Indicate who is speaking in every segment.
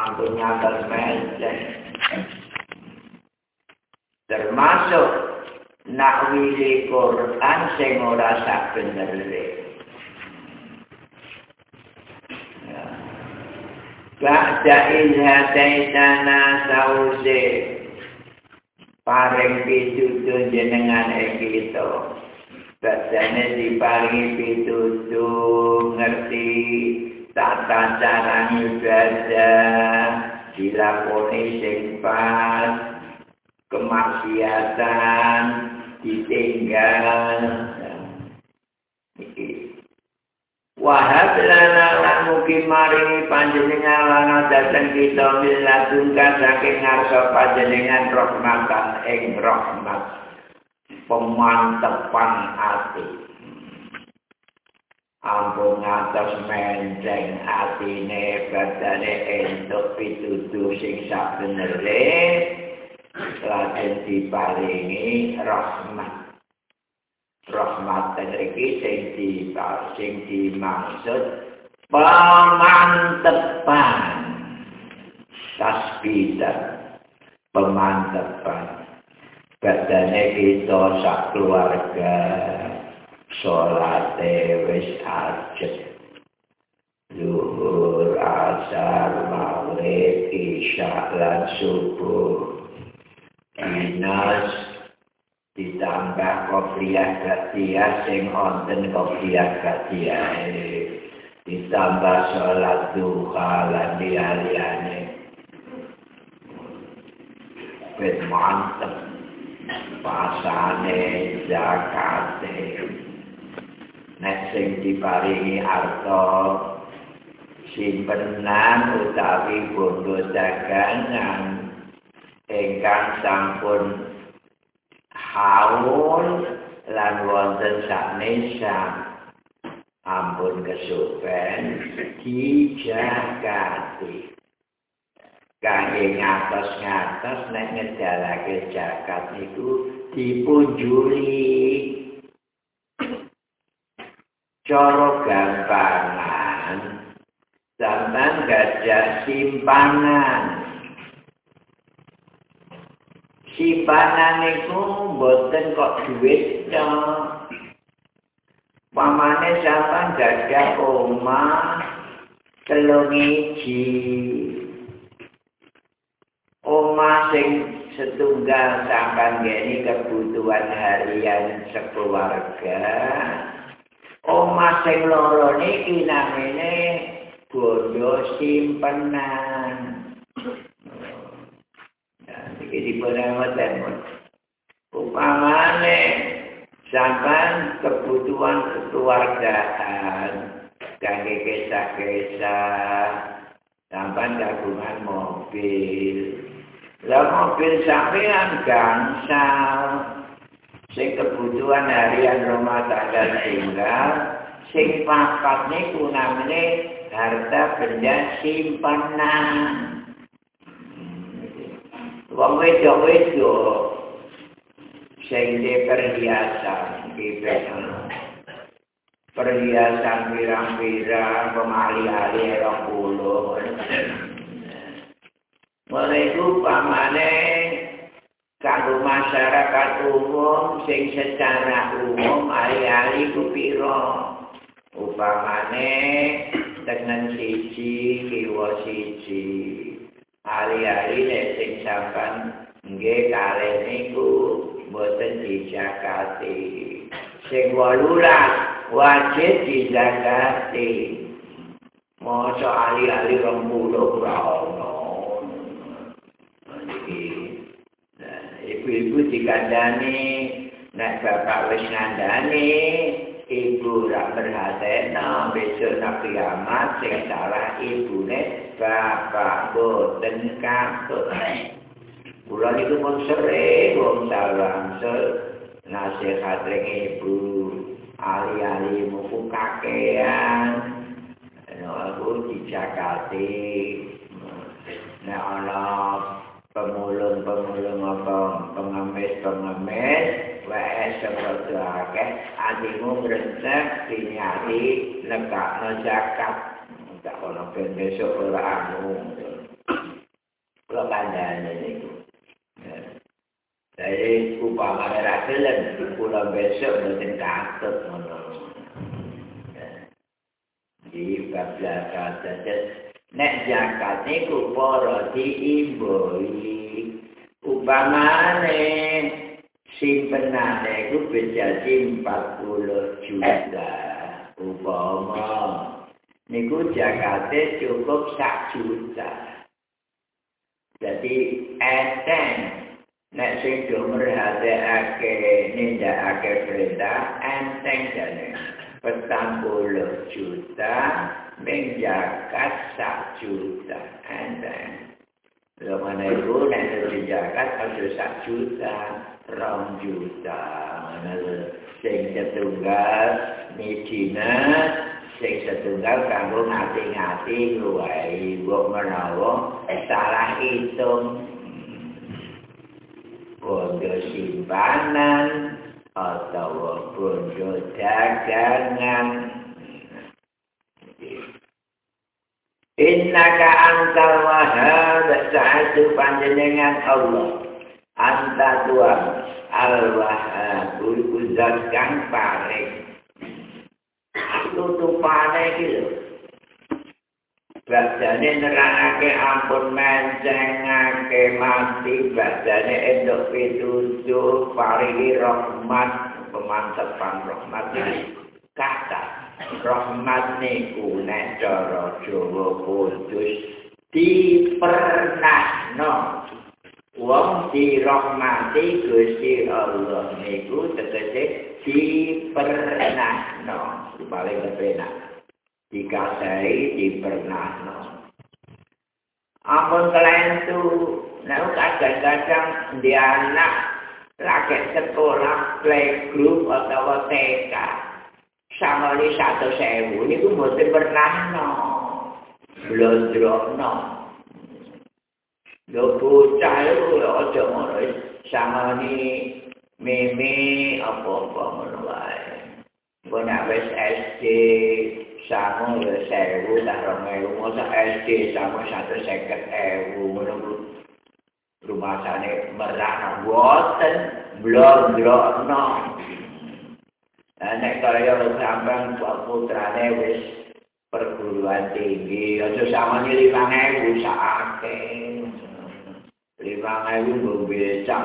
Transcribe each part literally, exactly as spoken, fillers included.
Speaker 1: ampun ngatos menceng. Termasuk nak wili Quran sing ora sak benere. Ba'da ilhadaitana sause paring pitutur jenengan ing kita. Badane diparingi pitutur ngerti tata cara ibadah dilakoni sing pas, kemaksiatan ditinggal. Wahab lana lan mugi maringi panjenengan lan dateng kita miladun saking ngarsa panjenengan rahmatan ing rahmat pemantepan ati. Ampun ngatos menceng atine badane entuk pitutur sing sabenere lajeng diparingi rahmat. Rahmat iki sing di sing dimaksud pemantepan tasbihan pemantepan badane kita sak keluarga salate wis ajeg zuhur asar maghrib isya lan subuh dinas ditambah kopiah gatiah sing wonten kopiah gatiah ditambah sholat duha lan liyane wis mantep pasane zakate nek sing diparingi arta simpenan utawi bondo dagangan ingkang sampun haul lan wonten saknesa ampun kesupen dijagati kangge ngatos-ngatos nek ngedalake zakat niku dipunjuli cara gampangan sampeyan gadah simpanan. Simpanan niku mboten kok dhuwit tok. Pamane sampeyan gadah omah telung iji. Omah sing setunggal sampeyan ngene kebutuhan harian sekeluarga. Omah sing loro niki namine bondo simpenan. Jadi perawatan upamane sampean kebutuhan kekeluargaan kangge kisah-kisah sampean kagungan mobil lah mobil sampean gangsal sing kebutuhan harian rumah tangga tinggal sing papat niku namine harta benda simpanan. Wong wedok-wedok sing di perhiasan iki perhiasan pirang-pirang pemali-ali rong puluh. Mereka pamane kanggo masyarakat umum sing secara umum ali-ali ku pira. Upamane tenen siji kiwa siji. Hari-hari nek sing sampean nggih kalih niku mboten dijakati. Sing wolulas wajib dijakati. Mosok hari-hari rong puluh ora ono. Ibu-ibu dikandani nek bapak wis ngandani ibu rak berhatena besok nak kiamat sing salah ibune bapak boten katut. Kula niku pun sering wong salam nasihat ring ibu ali-ali muku kakean aku dijakati nek ana pemulung-pemulung apa pengemis-pengemis wae seperti akeh atimu ngresep dinyati nekakno zakat tak ono ben besok ora anu upamane ra gelem kula besok mboten katut ngono. Iki bab zakat dados nek zakat niku para diimboi upamane simpenane iku bisa empat puluh juta upama niku zakate cukup sak juta. Jadi enteng nek sing do merhatekake nindakake perintah enteng jane petang puluh juta menjakat sak juta enteng. Lha mana iku nek zakat aja sak juta, rong juta. Mana sing setunggal medina, sing setunggal kanggo ngati-ngati luwih mbok menawa salah hitung. Bondo simpanan atau bondo dagangan. Innaka antal wahhab sa'atu panjenengan Allah. Anta Tuhan al-wahhabul uzat kang paring. Tutupane iki lho. Badane nerangake ampun mencengake mati, badane endok pitutuh paringi rahmat, pemantepan rahmat kata. Rahmat niku nek cara Jawa kudus dipernahno. Wong dirahmati Gusti Allah niku tegese dipernahno. Paling kepenak. Dikasai dipernahno. Ampun kelentu, nek kadang-kadang di anak lagi sekolah playgroup atau T K. Sama ini satu sewu, ini pun mesti pernah no. Blondrok no. Lo bocah itu, lo aja ngono. Sama ini meme apa-apa ngono wae. Mbok nek wis S D sama ya sewu tak rong ewu, mosok S D sama satu seket ewu ngono. Rumah sana merah boten blondrok no. Nek kaya sampean putrane wis perguruan tinggi, aja samane lima ewu sakake. lima ewu nggo becak.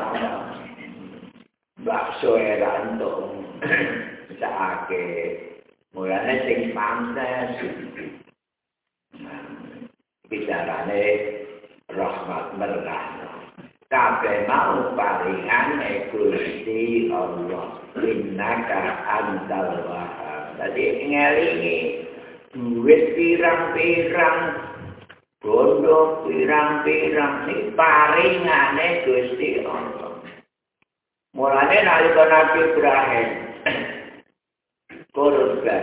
Speaker 1: Bakso erantung sakake. Mulane sing pantes. Bicarane rahmat merah. Kabeh mau paringane Gusti Allah. Innaka antal wahhab. Dadi ngelingi duit pirang-pirang, bondo pirang-pirang iki paringane Gusti Allah. Mulane nalika Nabi Ibrahim korban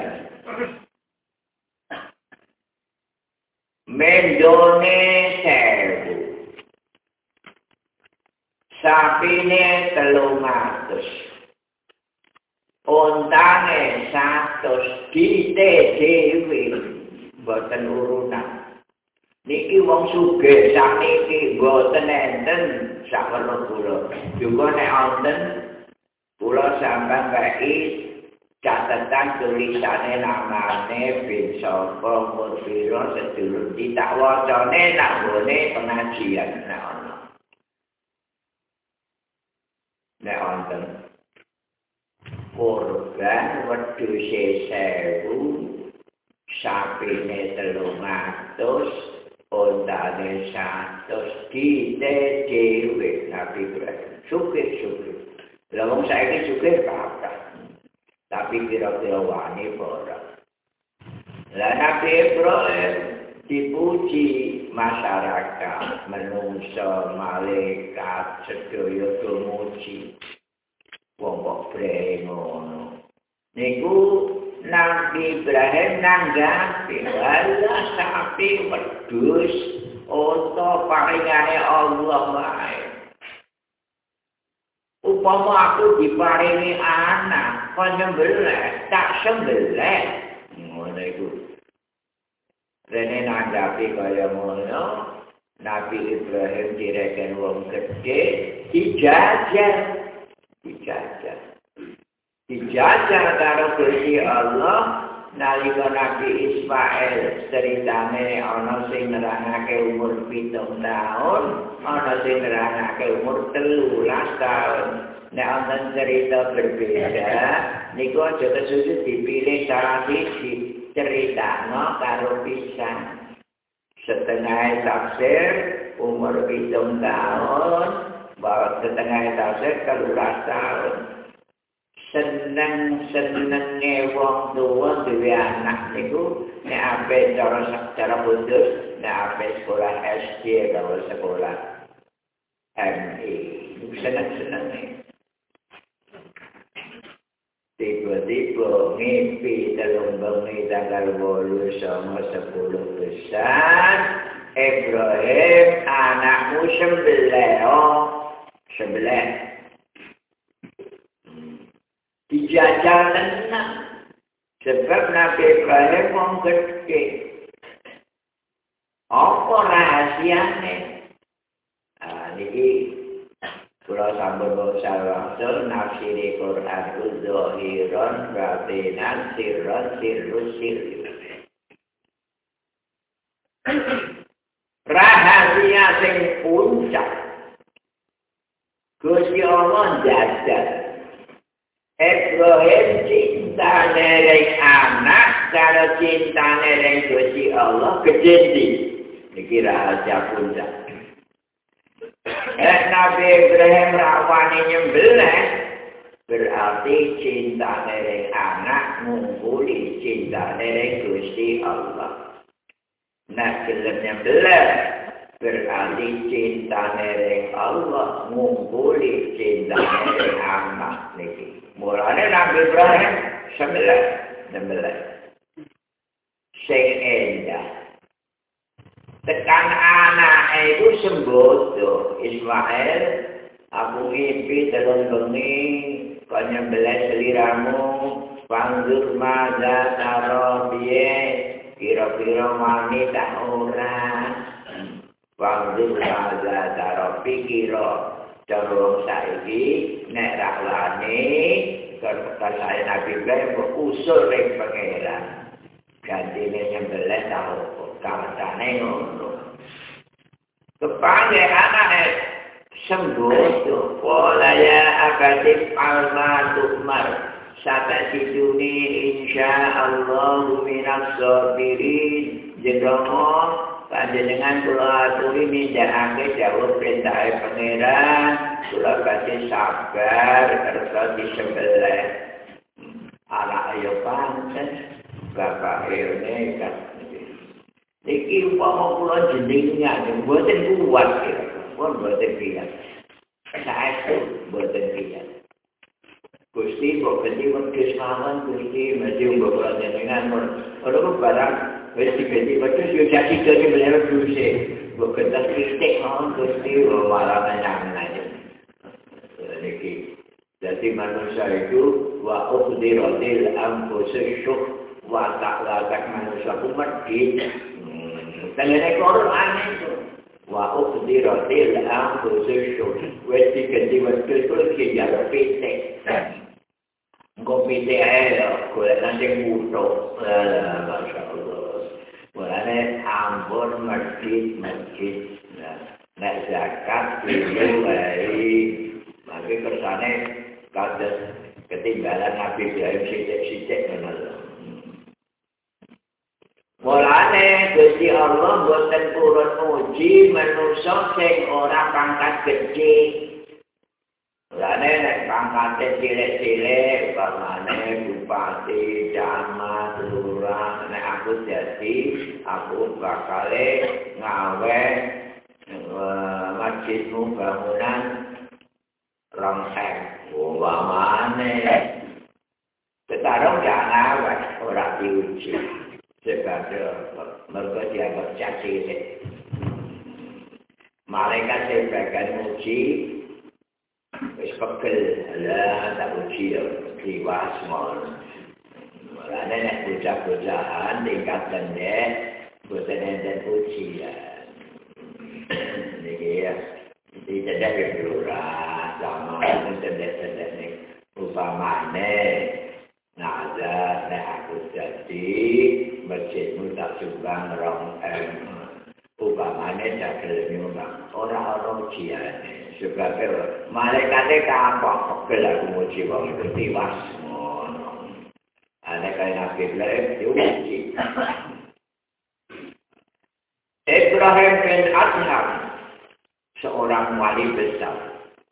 Speaker 1: mendone sewu. Sapine telung atus, ontane satus dite dhewe, boten urunan. Niki wong sugih sakniki boten enten sawerna kula. Juga nek wonten kula sampeyan kaki catatan tulisane namane bin sapa murpira sedulur ditak wacane nang gone pengajian nek ana. Nek wonten korban wedhuse sewu, sapine telung atus, ontane satus dite dhewe Nabi Ibrahim. Syukur-syukur. Lah wong saiki syukur kathah. Tapi kira-kira wani ora. Lah Nabi Ibrahim dipuji masyarakat, menungso, malaikat, sedaya tumuji. Wong kok ngono. Niku Nabi Ibrahim nanggapi, wala sapi wedhus, oto paringane Allah wae. Upama aku diparingi anak, kok nyembelih, tak sembelih. Ngono iku. Rene nanggapi kaya ngono, Nabi Ibrahim direken wong gedhe dijajah. dijajah. Dijajah karo Gusti Allah nalika Nabi Ismail ceritane ana sing nerangake umur pitung taun, ana sing nerangake umur telulas taun. Nek wonten cerita berbeda, niku aja kesusu dipilih salah siji, critakno karo pisan. Setengah tafsir umur pitung taun, bahwa setengah tafsir telulas taun. Seneng-senenge wong tua duwe anak niku nek ape cara cara khusus nek ape sekolah S D atau sekolah M E seneng-senenge tiba-tiba mimpi telung bengi tanggal wolu sama sepuluh besar Ibrahim anakmu sembelah oh sebelah dijajal tenang sebab Nabi Ibrahim wong gede apa rahasiane ah niki kula sampun basa langsung nafsiri Quran zahiran batinan sirran sirrus sirri rahasia sing puncak Gusti Allah jajal Ibrahim cinta nereng anak, kalau cinta nereng Gusti Allah kejadi. Ini rahasia puncak. Eh Nabi Ibrahim rawani nyembelih, berarti cinta nereng anak ngumpuli cinta nereng Gusti Allah. Nah gelem nyembelih, berarti cinta nereng Allah ngumpuli cinta nereng anak niki. Mulane Nabi Ibrahim sembelah, sembelah. Sing endah. Tekan anak itu sembodo Ismail, aku mimpi telung bengi, kau nyembelah seliramu, panggil maza taro biye, kira-kira mani tak orang. Panggil maza taro pikiro. Corong saiki nek raklane kalau Nabi Ibrahim usul ring pangeran gantine nyembelih tau kancane ngono kepange anake sembodo pola ya akadip alma tukmar sata siduni insyaallah minas sabirin jendomo panjenengan kula aturi nindakake dawuh perintah pangeran kula badhe sabar kersa disembelih anak ayo pancen bapak ayo nekat iki umpama kula jenengan mboten kuat kira pun mboten kuat saestu mboten kuat Gusti kok ganti wedhus mawon Gusti mesti mbok jenengan ora barang wis diganti wedhus yo jadi dadi mlebu duse mbok kentas kritik mawon Gusti malah nang-nang iki jadi manusia itu wa uqdiratil anfusus syuh wa ta'lakat manusia ku medhit tengene Quran itu wa uqdiratil anfusus syuh wis diganti wedhus kok iki ya pitik engko pitik ae golek sing butuh masyaallah mulane ampun medhit-medhit nek zakat dhewe wae mangke kersane kados ketinggalan Nabi Ibrahim sithik-sithik ngono. Mulane Gusti Allah boten purun uji manusa sing ora pangkat gedhe. Mulane nek pangkate cilik-cilik umpamane bupati, camat, lurah, nek aku dadi aku bakale ngawe masjidmu bangunan rongsek umpamane sekarang jangan awet ora diuji sebab mergo dianggap cacilik malaikat sing bagian uji wis pegel lah tak uji liwas mon mulane nek bocah-bocahan tingkat pendek boten enten ujian niki ya tidak ada kelurahan sama cendek-cendek nih upamane nazar nek aku jadi masjidmu tak sumbang rong em upamane tak gelem nyumbang ora ana ujiane sebab malaikate kapok pegel aku muji wong itu tiwas ngono ana kaya nabi Ibrahim diuji Ibrahim bin Adham seorang wali besar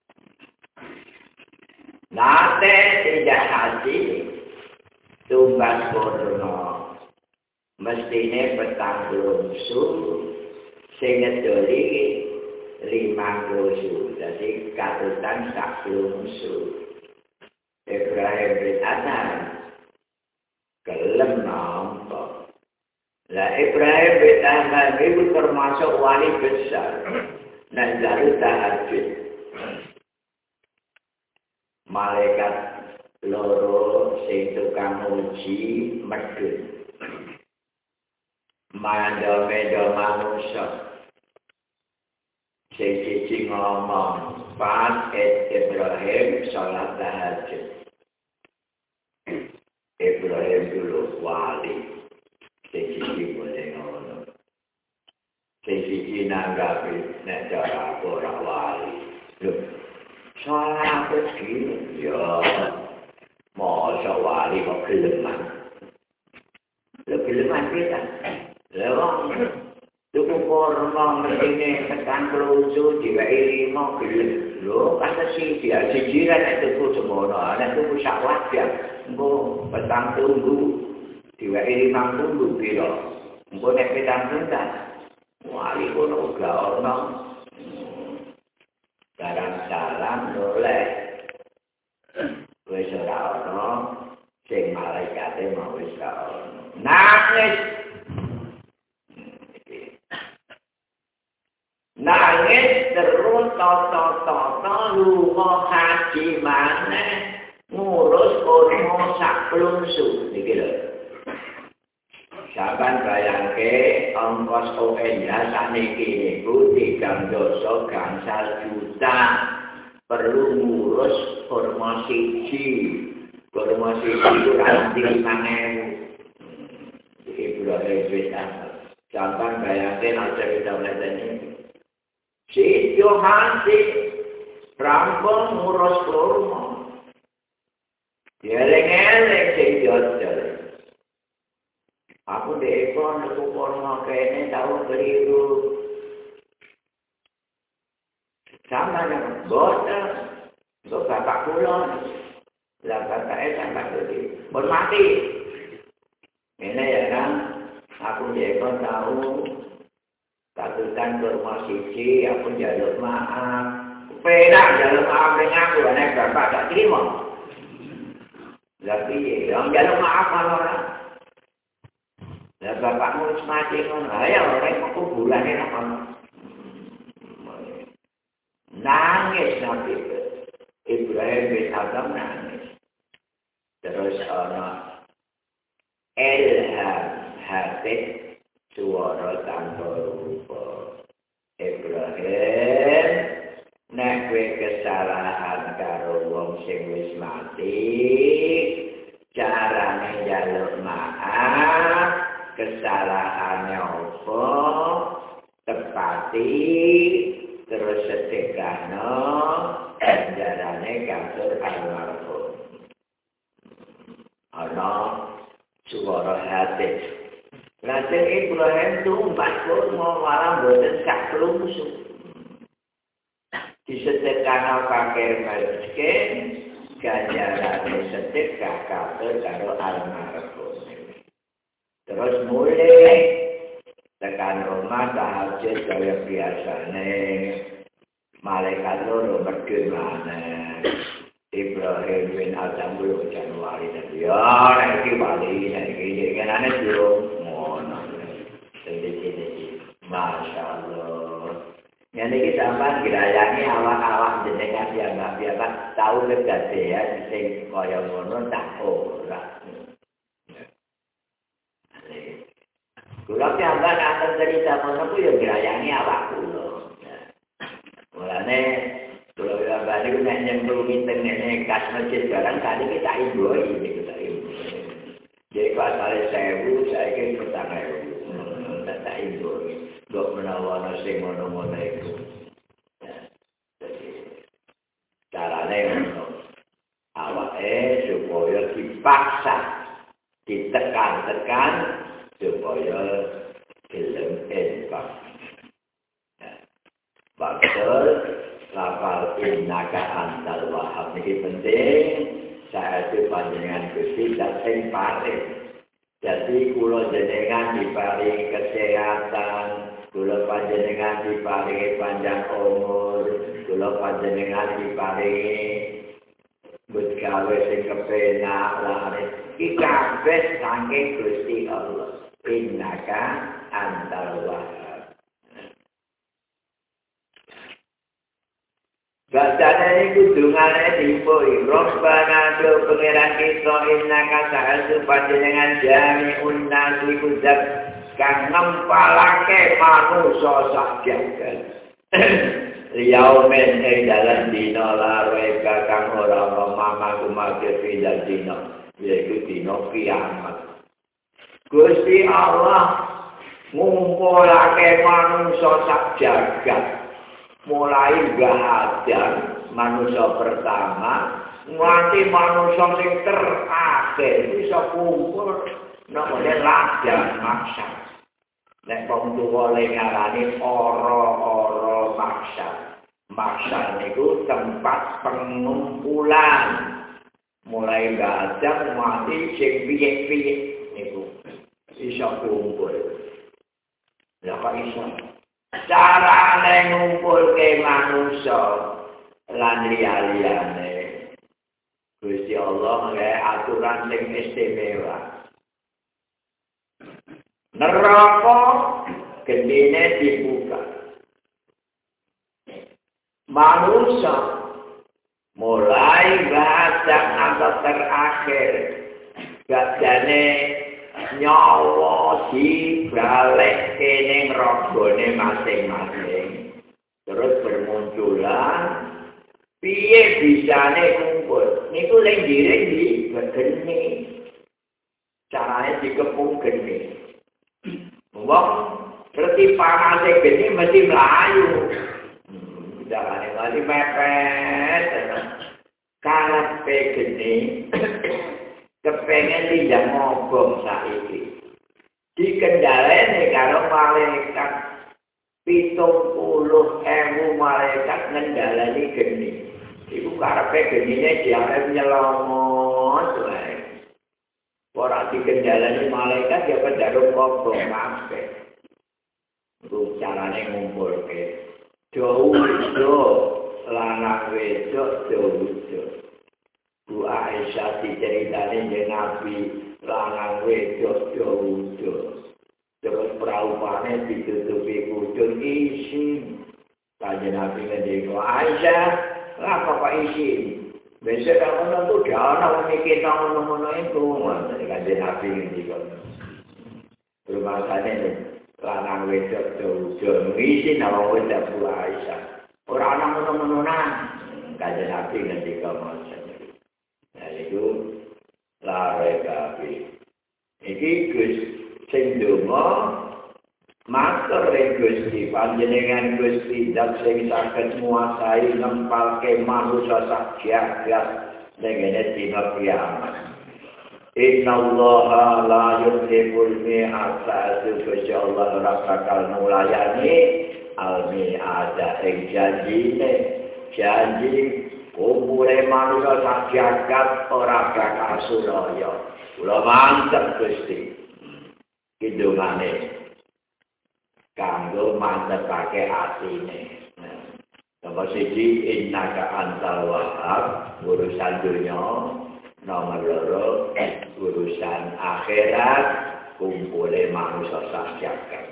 Speaker 1: nate tidak haji tumbas korno mestine petang lungsu sing ngedoli lima lungsu jadi katutan sak lungsu Ibrahim bin Adham gelem nampa lah Ibrahim bin Adham itu termasuk wali besar nah jalur tahajud malaikat loro sing tukang uji medhun mando-mendo manusia sing siji ngomong pas Ibrahim sholat tahajud Ibrahim dulu wali sing siji boleh ngono sing siji nanggapi nek cara ora wali lho sholat begini ya masa wali kok geleman lho geleman kita lewang tuku korma ini tekan kelucu diwai lima gelem lho kata si dia sijiran itu tuku semono nek tuku sak wajan engko petang tunggu diwai lima tunggu piro engko nek petang tuntas wali kono uga ono barang salam oleh wis ora ono sing malaikate mau wis ora ono nangis nangis terus toto-toto lunga haji maneh ngurus kurma sak plungsu iki lho sampeyan bayangke ongkos O N H sakniki niku tigang dosa gangsal juta perlu ngurus kurma siji kurma siji itu kanthi limang ewu Ibrahim bin Adham sampeyan bayangke nek cerita ini si Yohansi rampung ngurus kurma eleng-eleng sing jodol aku dekon aku kurma kene tahu keliru sama dengan boten untuk bapak kulon lah bapaknya sampai tadi bermati ini ya kan aku dekon tahu katutan kurma siji aku jaluk maaf penak jaluk maaf dengan aku nek bapak tak terima tapi yang jaluk maaf kalau orang lah bapakmu wis mati ngono ayo ora kuburane napa nangis nabi Ibrahim bin Adham nangis terus ana ilham hati suara tanpa rupa Ibrahim nek kowe kesalahan karo wong sing wis mati carane njaluk maaf kesalahannya apa tepati terus sedekahno ganjarane katur almarhum ana suara hati lajeng Ibrahim tumpas kurma malah boten sak plungsu disedekahno kakek miskin ganjarane sedekah katur karo almarhum terus mulai tekan rumah tahajud kaya biasane malaikat loro medhe maneh Ibrahim bin Adham dulu Januari dan ya nek iki wali nek iki kenane durung ngono iki masyaallah yen iki sampean dirayani awak-awak jenengan biasa-biasa tahu kedadean sing kaya ngono tak ora kula piyambak akan cerita menapa ya dirayani awak kula. Mulane kula piyambak Tadi nek nyemplung internetnya kas masjid barang tadi kita imboi kita imboi. Jadi pas ada sewu saya kira petang ewu. Tak imboi. Dok menawa nasi mono-mono itu. Jadi caranya untuk awake supaya dipaksa, ditekan-tekan supaya gelem infak. Bakal lafal innaka antal wahhab ini penting. Saya itu panjenengan Gusti dan sing paring. Jadi kula jenengan diparingi kesehatan, kula panjenengan diparingi panjang umur, kula panjenengan diparingi gawe sing kepenak laris. Iki kabeh saking Gusti Allah. Innaka antal wahhab. Bacanya ini kudungannya dipoi. Robbana do pengeran kita innaka sa'asu panjenengan jami unnasi kudat kang ngempalake manusia sak jagat. Yaumen ing dalam dina lareka kang ora ana mamaku makir pindah dina yaiku dina kiamat. Gusti Allah ngumpulake manusia sak jagat. Mulai gak ada manusia pertama nganti manusia yang terakhir bisa kumpul namanya ladang maksa. Nek wong tuwa ngarani ora-ora maksa. Maksa niku tempat pengumpulan. Mulai gak ada mati sing piye-piye niku bisa kumpul. Ya kok iso? Carane ngumpulke manusia lan liya-liyane. Gusti Allah nggawe aturan sing istimewa. Neraka gendine dibuka. Manusia mulai bahasan atau terakhir gadane nyawa dibalik kening rogone masing-masing. Terus bermunculan piye bisane kumpul. Niku leng direng di geni. Carane dikepung geni. Wong ngerti panase geni mesti mlayu. Hmm, carane mati mepet. Karepe geni kepengen tidak ngobong saiki. Dikendhaleni karo malaikat pitung puluh ewu malaikat ngendhaleni geni. Iku karepe genine diarep nyelomot wae. Ora dikendhaleni malaikat ya pendarung ngobong kabeh. Iku carane ngumpulke. Dowo lanang wedok dowo. Bu Aisyah diceritani dengan Nabi lanang wedok dowo. Terus praupane ditutupi kucing isin. Kanjeng Nabi ngendika, Aisyah, lah kok isin? Besok kamu nonton jangan mikir ngono-ngono itu. Jadi kanjeng Nabi ngendika. Rumakane lanang wedok dowo. Isin awak wedok Bu Aisyah. Ora ana ngono-ngonoan. Kanjeng Nabi ngendika masa. Itu lare kabeh. Iki Gus sing donga matur ing Gusti panjenengan Gusti zat sing saged nguasai nempalke manusa sak jagat dene dina kiamat. Innallaha la yuhibbul mi'ata Gusti Allah ora bakal nulayani al-mi'ata ing janjine janji kumpule manusia sak jagat ora bakal suraya. Kula mantep Gusti. Kidungane kanggo mantepake atine. Nomor siji innaka antal wahhab urusan dunya, nomor loro urusan akhirat kumpule manusia sak jagat.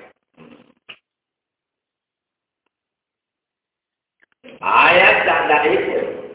Speaker 1: Ayat tanda itu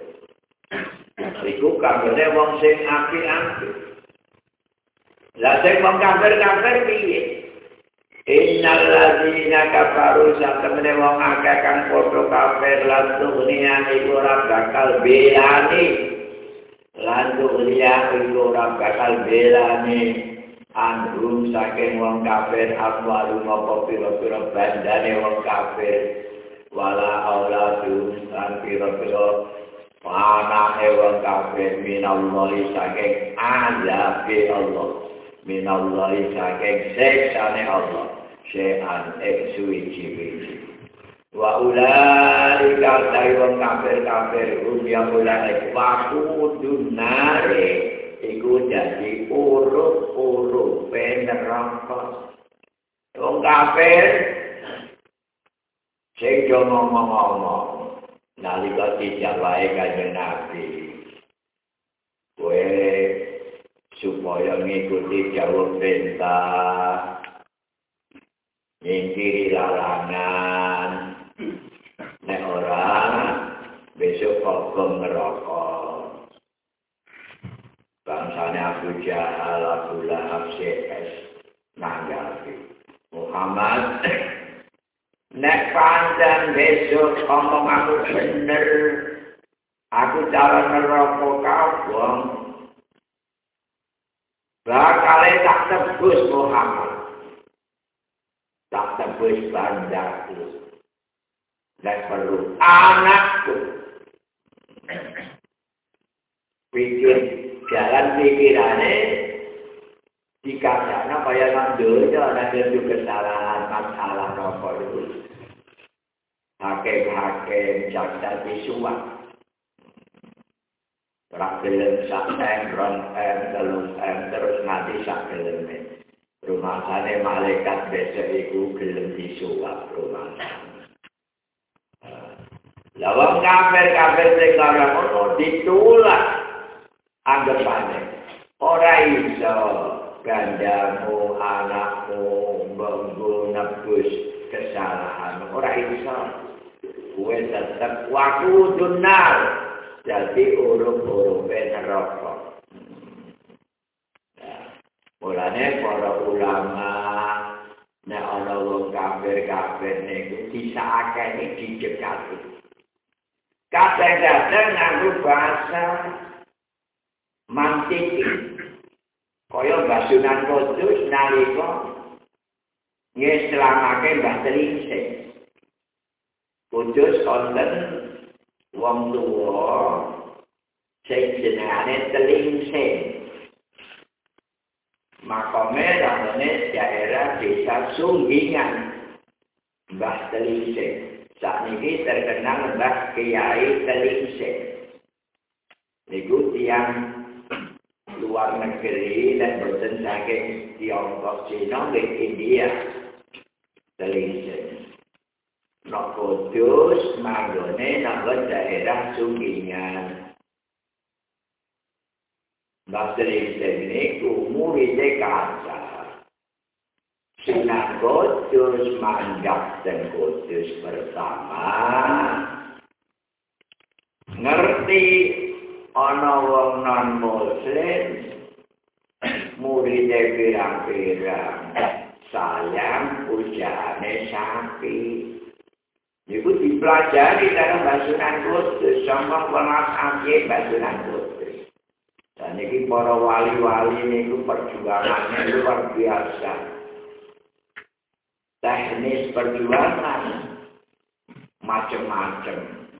Speaker 1: iku kabeh wong sing apik-apik. Lah sing wong kafir-kafir piye? Innal ladzina kafaru satemene wong akeh kang padha kafir lan dunia iku ora bakal belani lan dunia iku ora bakal belani andrum saking wong kafir amwalu apa pira-pira bandane wong kafir wala auladun lan pira-pira anake wong kafir minallahi saking azabe Allah minallahi saking siksane Allah syai'an eksuwi-ciwi wa ulaika wong kafir-kafir rumiya ulai wakudun nare iku dadi urup-urup neraka wong kafir sing ngomong-ngomong nalika dijawahi kanjeng Nabi kowe supaya ngikuti jawab perintah nyingkiri larangan nek ora besok hukum neraka bangsane Abu Jahal Abu Lahab C S nanggapi Muhammad nek pancen besok omong aku bener aku cara neraka kabong bakal tak tebus Muhammad tak tebus bandaku dan perlu anakku pikir jalan pikirannya dikatakan kaya nandur ada itu kesalahan masalah nomor itu hakim-hakim jaksa disuap Rakyat saksen, ron em, telung em, terus nanti sak gelem. Rumah sana malaikat besok itu gelem disuap rumah sana. Lawang kafir-kafir sekarang itu ditolak anggapannya. Orang iso gandamu, anakmu, banggu, nebus kesalahan. Orang iso. Gue tetap waktu dunar. Jadi urung-urung neraka. Nah, mulane para ulama nek ana wong kafir-kafir niku disakake dijekati. Kadang-kadang nganggo bahasa mantik. Kaya Basunan Kudus nalika ngeslamake Mbah Tringsing. Kudus wonten wong tuwa sing jenengane Tringsing. Makome ramene daerah desa Sunggingan. Mbah Tringsing. Sakniki terkenal Mbah Kiai Tringsing. Niku tiyang luar negeri dan boten saking Tiongkok, Cina, dan India. Tringsing. Nok Kudus manggone nang daerah Sunggingan. Mbah Tringsing niku muridé kaca. Sunan Kudus manggap ten Kudus pertama. Ngerti ana wong non muslim muridé pirang-pirang sayang pujane sapi. Iku dipelajari dalam Basunan Kudus, sama pelas ambil Basunan Kudus. Dan ini para wali-wali ini perjuangannya luar biasa. Teknis perjuangan macam-macam.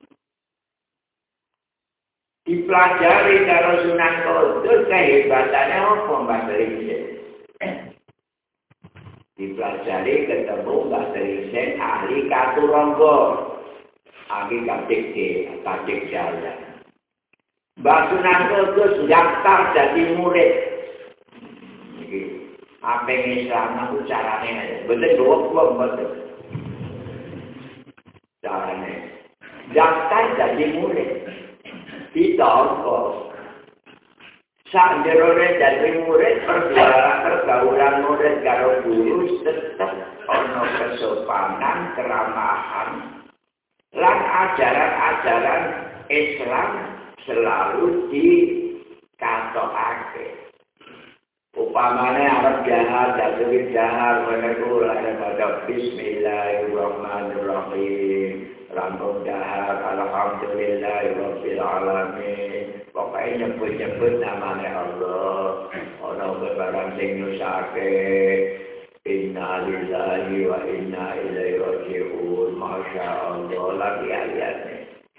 Speaker 1: Dipelajari dalam Sunan Kudus, kehebatannya apa Mbak Tringsing? Dipelajari ketemu Mbah Tringsing ahli Katurangga, ahli katik katik jalan. Mbah Sunan Kudus daftar jadi murid. Iki apa Islam aku carane, betul dua betul. Carane daftar jadi murid. Ditolak. Sak jerone dadi murid pergaulan pergaulan murid karo guru tetep ana kesopanan, keramahan, lan ajaran-ajaran Islam selalu dikatokake. Pamane arep jahat, jatuh jahat, meneku lahir pada Bismillahirrahmanirrahim. Rambung jahat, Alhamdulillahirabbil alamin. Pokoknya nyebut-nyebut namanya Allah. Ono barang sing nyusake. Inna lillahi wa inna ilaihi raji'un. Masya Allah lagi ayatnya.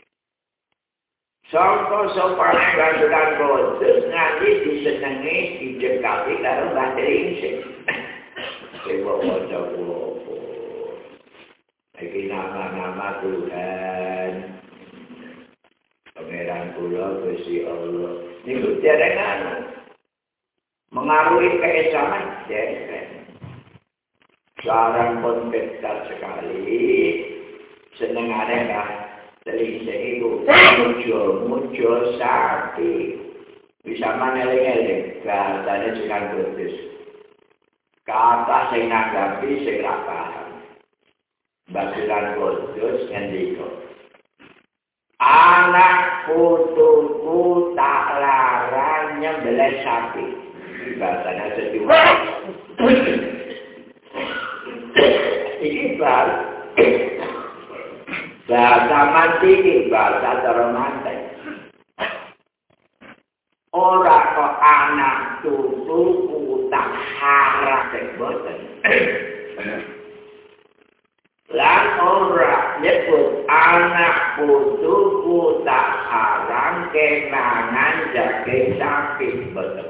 Speaker 1: Sangka sopane gandulan kudus nganti disenengi dijengkapi karo Mbah Tringsih. Dewa waca wopo. Iki nama-nama Tuhan. Pangeran kula Gusti Allah. Niku dereng mengaruhi keislaman dereng. Seorang pun dekat sekali senengane Mbah Tringsih itu muncul-muncul sakti. Bisa meneling-eling bahasanya Sunan Kudus. Kata sing nanggapi sing ra paham. Mbah Sunan Kudus ngendika. Anak putuku tak larang nyembelih sapi. Bahasanya sedih. Iki bal. Bahasa mati, bahasa termantai. Ora kok anak tutuku tak harap boten. Lan ora nyebut anak putuku tak haram kenangan jake sapi boten.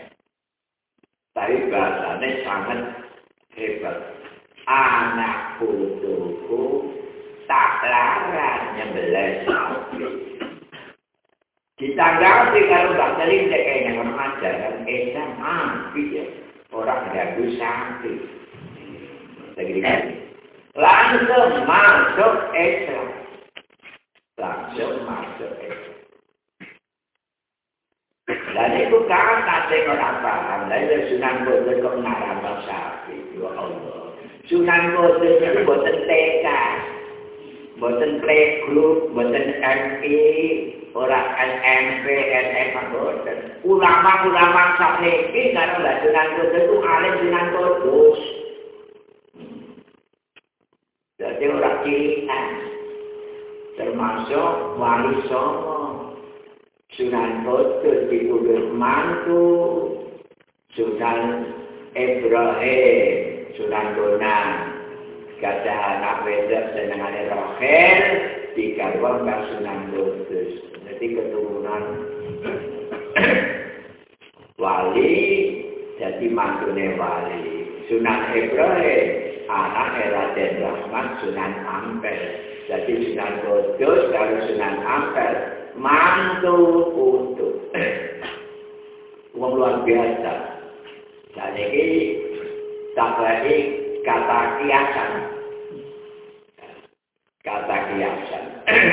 Speaker 1: Tapi bahasanya sangat hebat. Anak putuku tak larang nyembelih sapi. Ditanggapi kalau Mbah Tringsih kayaknya mengajarkan Islam api ya. Orang ganggu sapi. Langsung masuk Islam. Langsung masuk Islam. Dan itu kata sing ora paham. Lalu Sunan Kudus kok ngarang sapi. Ya Allah. Sunan Kudus itu boten T K. Boten playgroup, boten M I, ora N M P, N M P, boten. Ulama-ulama sakniki karo Mbah Sunan Kudus itu alim Sunan Kudus. Jadi ora cilikan. Termasuk Wali Songo. Sunan Kudus dituduh mantu. Sunan Ibrahim, Sunan Bonang. Kata anak wedok senengane Rohel digarwa Mbah Sunan Kudus. Jadi keturunan wali jadi mantune wali. Sunan Ibrahim anak Raden Rahmat Sunan Ampel. Jadi Sunan Kudus karo Sunan Ampel mantu putu. Wong luar biasa. Jadi iki tak lagi kata kiasan. Kata kiasan.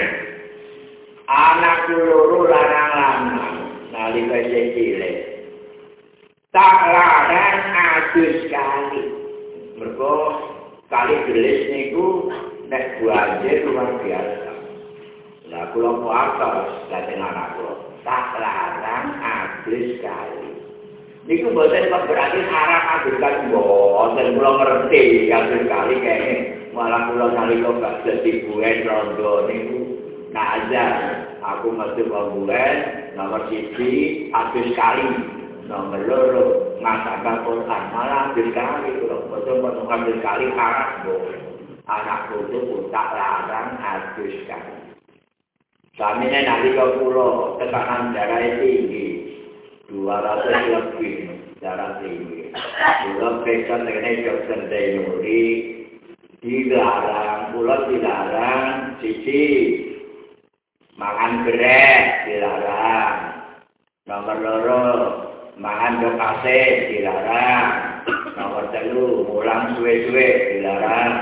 Speaker 1: Anak loro lanang-lanang nalika isih cilik. Tak larang adus kali. Mergo kali gelis niku nek banjir luar biasa. Lah kula kuwatos dhateng anak kula. Tak larang adus kali. Niku boten kok berarti haram adukan boten kula ngerti kadang kali kene malah kula nalika gak dadi buen rondo niku nazar aku mesti buen nomor siji adus kali nomor loro ngasakan Quran malah adus kali kula boten boten adus kali haram boten anak kudu tak larang adus kali samene nalika kula tekanan darah tinggi dua ratus lebih darah tinggi. Pulau periksa mengenai dokter Dainuri dilarang, pulau dilarang, sisi makan beres dilarang, nomor loro makan dokase dilarang, nomor telu mulang suwe-suwe dilarang.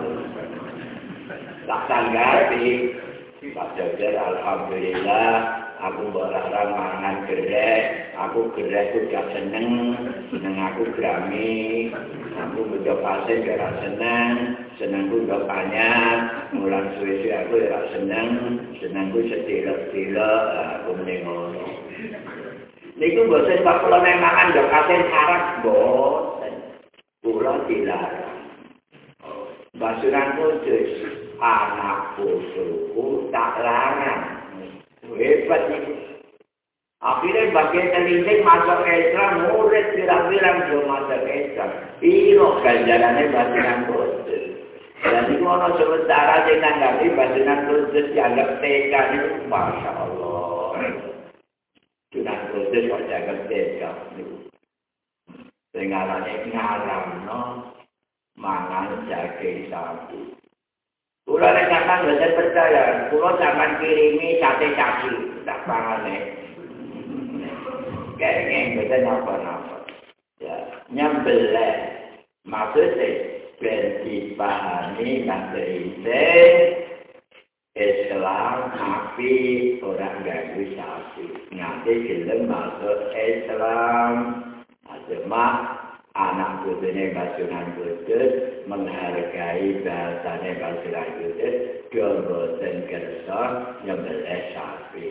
Speaker 1: Laksan ganti, Pak Dokter alhamdulillah. Aku berharap mangan geres, aku geres itu gak seneng, seneng aku grami, aku butuh pasir gak seneng, senengku gak banyak, mulang suwe-suwe aku gak seneng, senengku setilok-tilok, aku menengok. Niku boten kok kula mangan yo katen sarap boten. Kula dilarang. Basuran kudus anak putuku tak larang. Hebat niku. Akhirnya bagian terlincing masuk Islam, murid bilang-bilang belum masuk Islam. Iro ganjarannya basuran kudus. Dan itu ada sementara yang nanggapi basuran kudus dianggap T K itu, Masya Allah. Sunan kudus kok dianggap T K itu. Sengarannya ngaram, no? Mangan daging sapi. Kulo nek sampean boten percaya, kulo sampean kirimi sate kaki tak pangane. Kayaknya boten napa-napa. Ya, nyembelih. Maksudnya ben dipahami maksudnya Islam tapi orang ganggu sapi. Nanti gelem masuk Islam. Cuma anak putune Basunan Kudus menghargai bahasane Basunan Kudus boten kersa nyembelih sapi.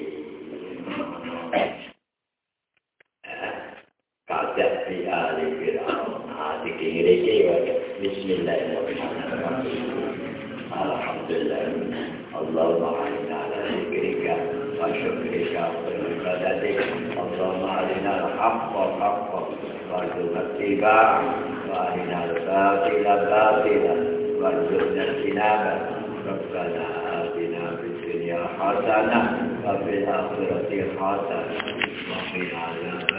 Speaker 1: Kadat di ahli Fir'aun. Hati kiri-kiri wajah. Bismillahirrahmanirrahim. Alhamdulillah. Allahumma alina ala zikrika wa syukrika wa ibadatik. Allahumma alina al-haqqa haqqa wa al-battiba wa alina al-batila batila wa al-jurnal Rabbana atina fid dunya hasanah wa fil akhirati hasanah wa qina adzaban